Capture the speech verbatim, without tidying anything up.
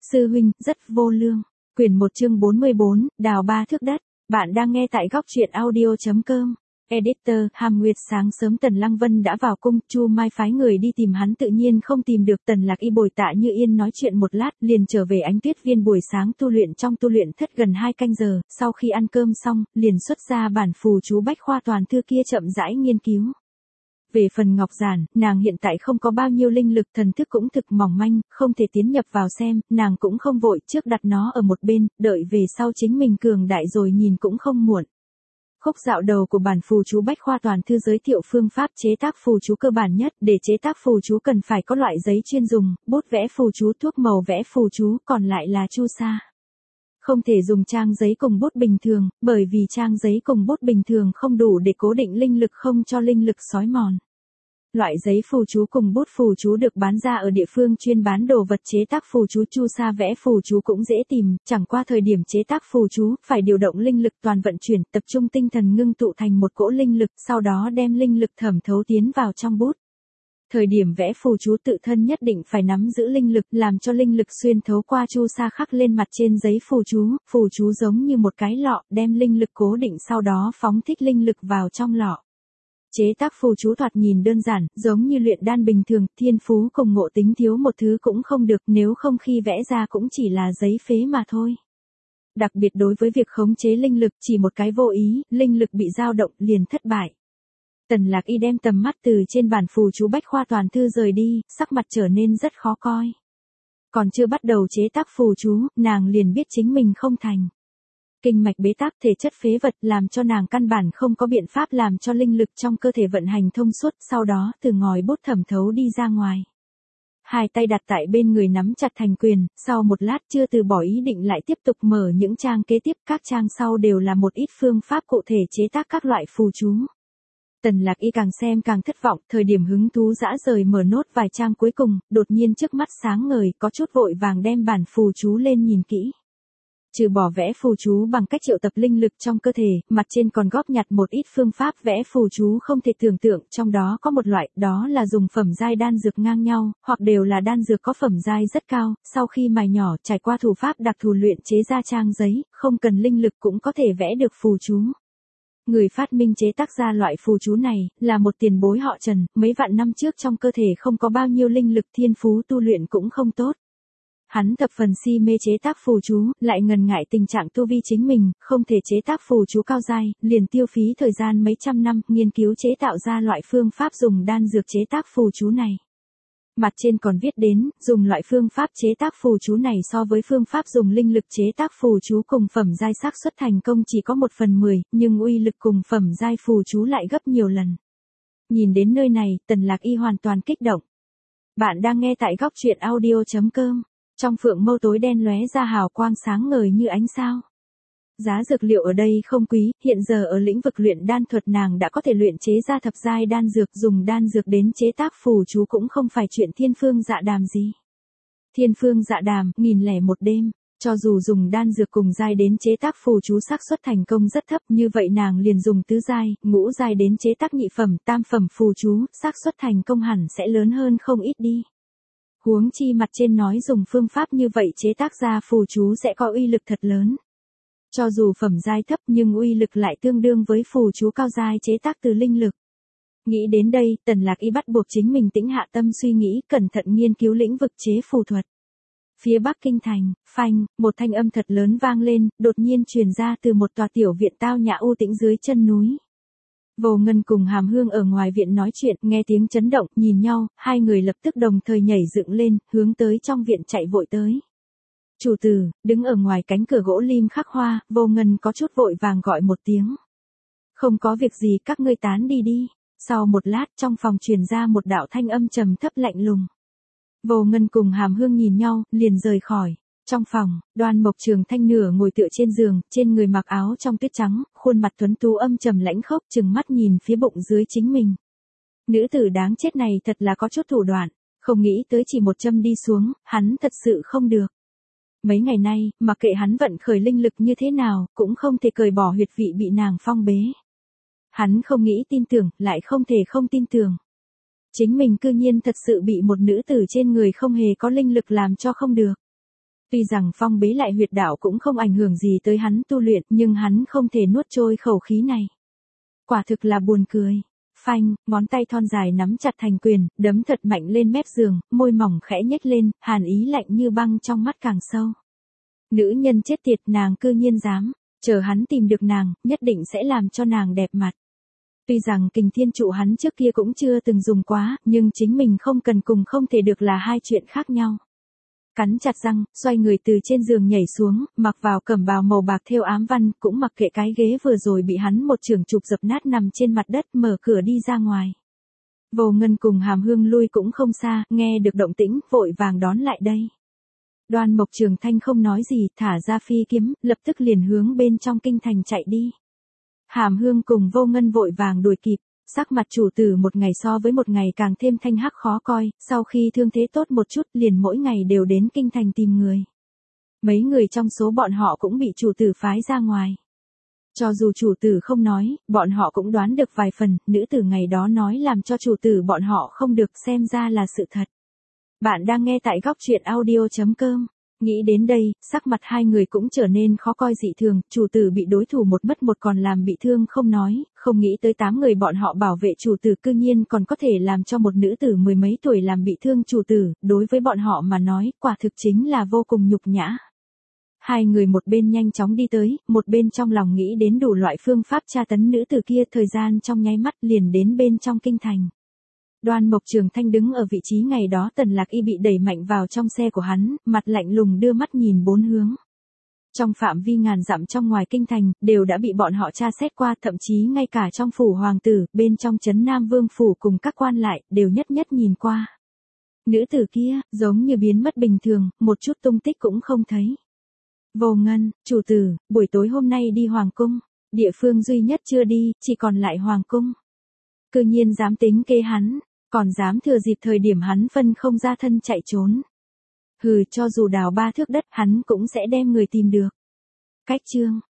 Sư huynh, rất vô lương. Quyển một chương bốn mươi bốn, đào ba thước đất. Bạn đang nghe tại góc truyện audio.com. Editor, Hàm Nguyệt. Sáng sớm Tần Lăng Vân đã vào cung, Chu Mai phái người đi tìm hắn tự nhiên không tìm được. Tần Lạc Y bồi Tạ Như Yên nói chuyện một lát, liền trở về Ánh Tuyết Viên buổi sáng tu luyện trong tu luyện thất gần hai canh giờ, sau khi ăn cơm xong, liền xuất ra bản phù chú bách khoa toàn thư kia chậm rãi nghiên cứu. Về phần Ngọc Giản, nàng hiện tại không có bao nhiêu linh lực, thần thức cũng thực mỏng manh, không thể tiến nhập vào xem, nàng cũng không vội, trước đặt nó ở một bên, đợi về sau chính mình cường đại rồi nhìn cũng không muộn. Khúc dạo đầu của bản phù chú bách khoa toàn thư giới thiệu phương pháp chế tác phù chú cơ bản nhất, để chế tác phù chú cần phải có loại giấy chuyên dùng, bút vẽ phù chú, thuốc màu vẽ phù chú, còn lại là chu sa. Không thể dùng trang giấy cùng bút bình thường, bởi vì trang giấy cùng bút bình thường không đủ để cố định linh lực, không cho linh lực xói mòn. Loại giấy phù chú cùng bút phù chú được bán ra ở địa phương chuyên bán đồ vật chế tác phù chú. Chu sa vẽ phù chú cũng dễ tìm, chẳng qua thời điểm chế tác phù chú, phải điều động linh lực toàn vận chuyển, tập trung tinh thần ngưng tụ thành một cỗ linh lực, sau đó đem linh lực thẩm thấu tiến vào trong bút. Thời điểm vẽ phù chú tự thân nhất định phải nắm giữ linh lực, làm cho linh lực xuyên thấu qua chu sa khắc lên mặt trên giấy phù chú, phù chú giống như một cái lọ, đem linh lực cố định sau đó phóng thích linh lực vào trong lọ. Chế tác phù chú thoạt nhìn đơn giản, giống như luyện đan bình thường, thiên phú cùng ngộ tính thiếu một thứ cũng không được, nếu không khi vẽ ra cũng chỉ là giấy phế mà thôi. Đặc biệt đối với việc khống chế linh lực, chỉ một cái vô ý, linh lực bị dao động liền thất bại. Tần Lạc Y đem tầm mắt từ trên bản phù chú bách khoa toàn thư rời đi, sắc mặt trở nên rất khó coi. Còn chưa bắt đầu chế tác phù chú, nàng liền biết chính mình không thành. Kinh mạch bế tắc, thể chất phế vật, làm cho nàng căn bản không có biện pháp làm cho linh lực trong cơ thể vận hành thông suốt, sau đó từ ngòi bút thẩm thấu đi ra ngoài. Hai tay đặt tại bên người nắm chặt thành quyền, sau một lát chưa từ bỏ ý định lại tiếp tục mở những trang kế tiếp, các trang sau đều là một ít phương pháp cụ thể chế tác các loại phù chú. Tần Lạc Y càng xem càng thất vọng, thời điểm hứng thú dã rời mở nốt vài trang cuối cùng, đột nhiên trước mắt sáng ngời, có chút vội vàng đem bản phù chú lên nhìn kỹ. Trừ bỏ vẽ phù chú bằng cách triệu tập linh lực trong cơ thể, mặt trên còn góp nhặt một ít phương pháp vẽ phù chú không thể tưởng tượng, trong đó có một loại, đó là dùng phẩm giai đan dược ngang nhau, hoặc đều là đan dược có phẩm giai rất cao, sau khi mài nhỏ, trải qua thủ pháp đặc thù luyện chế ra trang giấy, không cần linh lực cũng có thể vẽ được phù chú. Người phát minh chế tác ra loại phù chú này, là một tiền bối họ Trần, mấy vạn năm trước trong cơ thể không có bao nhiêu linh lực, thiên phú tu luyện cũng không tốt. Hắn thập phần si mê chế tác phù chú, lại ngần ngại tình trạng tu vi chính mình, không thể chế tác phù chú cao giai, liền tiêu phí thời gian mấy trăm năm, nghiên cứu chế tạo ra loại phương pháp dùng đan dược chế tác phù chú này. Mặt trên còn viết đến, dùng loại phương pháp chế tác phù chú này so với phương pháp dùng linh lực chế tác phù chú cùng phẩm giai xác suất thành công chỉ có một phần mười, nhưng uy lực cùng phẩm giai phù chú lại gấp nhiều lần. Nhìn đến nơi này, Tần Lạc Y hoàn toàn kích động. Bạn đang nghe tại góc truyện audio.com. Trong phượng mâu tối đen lóe ra hào quang sáng ngời như ánh sao. Giá dược liệu ở đây không quý, hiện giờ ở lĩnh vực luyện đan thuật nàng đã có thể luyện chế ra thập giai đan dược, dùng đan dược đến chế tác phù chú cũng không phải chuyện thiên phương dạ đàm gì. Thiên phương dạ đàm, nghìn lẻ một đêm, cho dù dùng đan dược cùng giai đến chế tác phù chú xác suất thành công rất thấp, như vậy nàng liền dùng tứ giai, ngũ giai đến chế tác nhị phẩm, tam phẩm phù chú, xác suất thành công hẳn sẽ lớn hơn không ít đi. Huống chi mặt trên nói dùng phương pháp như vậy chế tác ra phù chú sẽ có uy lực thật lớn. Cho dù phẩm giai thấp nhưng uy lực lại tương đương với phù chú cao giai chế tác từ linh lực. Nghĩ đến đây, Tần Lạc Y bắt buộc chính mình tĩnh hạ tâm suy nghĩ, cẩn thận nghiên cứu lĩnh vực chế phù thuật. Phía Bắc Kinh thành, phanh, một thanh âm thật lớn vang lên, đột nhiên truyền ra từ một tòa tiểu viện tao nhã u tĩnh dưới chân núi. Vô Ngân cùng Hàm Hương ở ngoài viện nói chuyện, nghe tiếng chấn động, nhìn nhau, hai người lập tức đồng thời nhảy dựng lên, hướng tới trong viện chạy vội tới. Chủ tử, đứng ở ngoài cánh cửa gỗ lim khắc hoa, Vô Ngân có chút vội vàng gọi một tiếng. Không có việc gì, các ngươi tán đi đi. Sau một lát, trong phòng truyền ra một đạo thanh âm trầm thấp lạnh lùng. Vô Ngân cùng Hàm Hương nhìn nhau, liền rời khỏi. Trong phòng, Đoan Mộc Trường Thanh nửa ngồi tựa trên giường, trên người mặc áo trong tuyết trắng, khuôn mặt tuấn tú âm trầm lãnh khốc, trừng mắt nhìn phía bụng dưới chính mình. Nữ tử đáng chết này thật là có chút thủ đoạn, không nghĩ tới chỉ một châm đi xuống, hắn thật sự không được. Mấy ngày nay, mặc kệ hắn vận khởi linh lực như thế nào, cũng không thể cởi bỏ huyệt vị bị nàng phong bế. Hắn không nghĩ tin tưởng, lại không thể không tin tưởng. Chính mình cư nhiên thật sự bị một nữ tử trên người không hề có linh lực làm cho không được. Tuy rằng phong bế lại huyệt đạo cũng không ảnh hưởng gì tới hắn tu luyện, nhưng hắn không thể nuốt trôi khẩu khí này. Quả thực là buồn cười. Phanh, ngón tay thon dài nắm chặt thành quyền, đấm thật mạnh lên mép giường, môi mỏng khẽ nhếch lên, hàn ý lạnh như băng trong mắt càng sâu. Nữ nhân chết tiệt, nàng cư nhiên dám, chờ hắn tìm được nàng, nhất định sẽ làm cho nàng đẹp mặt. Tuy rằng kình thiên trụ hắn trước kia cũng chưa từng dùng quá, nhưng chính mình không cần cùng không thể được là hai chuyện khác nhau. Cắn chặt răng, xoay người từ trên giường nhảy xuống, mặc vào cẩm bào màu bạc thêu ám văn, cũng mặc kệ cái ghế vừa rồi bị hắn một chưởng chụp dập nát nằm trên mặt đất, mở cửa đi ra ngoài. Vô Ngân cùng Hàm Hương lui cũng không xa, nghe được động tĩnh, vội vàng đón lại đây. Đoan Mộc Trường Thanh không nói gì, thả ra phi kiếm, lập tức liền hướng bên trong kinh thành chạy đi. Hàm Hương cùng Vô Ngân vội vàng đuổi kịp. Sắc mặt chủ tử một ngày so với một ngày càng thêm thanh hắc khó coi, sau khi thương thế tốt một chút liền mỗi ngày đều đến kinh thành tìm người. Mấy người trong số bọn họ cũng bị chủ tử phái ra ngoài. Cho dù chủ tử không nói, bọn họ cũng đoán được vài phần, nữ tử ngày đó nói làm cho chủ tử bọn họ không được, xem ra là sự thật. Bạn đang nghe tại góc truyện audio chấm com. Nghĩ đến đây, sắc mặt hai người cũng trở nên khó coi dị thường, chủ tử bị đối thủ một mất một còn làm bị thương không nói, không nghĩ tới tám người bọn họ bảo vệ chủ tử cư nhiên còn có thể làm cho một nữ tử mười mấy tuổi làm bị thương chủ tử, đối với bọn họ mà nói, quả thực chính là vô cùng nhục nhã. Hai người một bên nhanh chóng đi tới, một bên trong lòng nghĩ đến đủ loại phương pháp tra tấn nữ tử kia, thời gian trong nháy mắt liền đến bên trong kinh thành. Đoan Mộc Trường Thanh đứng ở vị trí ngày đó Tần Lạc Y bị đẩy mạnh vào trong xe của hắn, mặt lạnh lùng đưa mắt nhìn bốn hướng. Trong phạm vi ngàn dặm trong ngoài kinh thành, đều đã bị bọn họ tra xét qua, thậm chí ngay cả trong phủ hoàng tử, bên trong trấn Nam Vương phủ cùng các quan lại, đều nhất nhất nhìn qua. Nữ tử kia, giống như biến mất bình thường, một chút tung tích cũng không thấy. Vô Ngân, chủ tử, buổi tối hôm nay đi hoàng cung, địa phương duy nhất chưa đi, chỉ còn lại hoàng cung. Cư nhiên dám tính kế hắn, còn dám thừa dịp thời điểm hắn phân không ra thân chạy trốn. Hừ, cho dù đào ba thước đất, hắn cũng sẽ đem người tìm được. Cách chương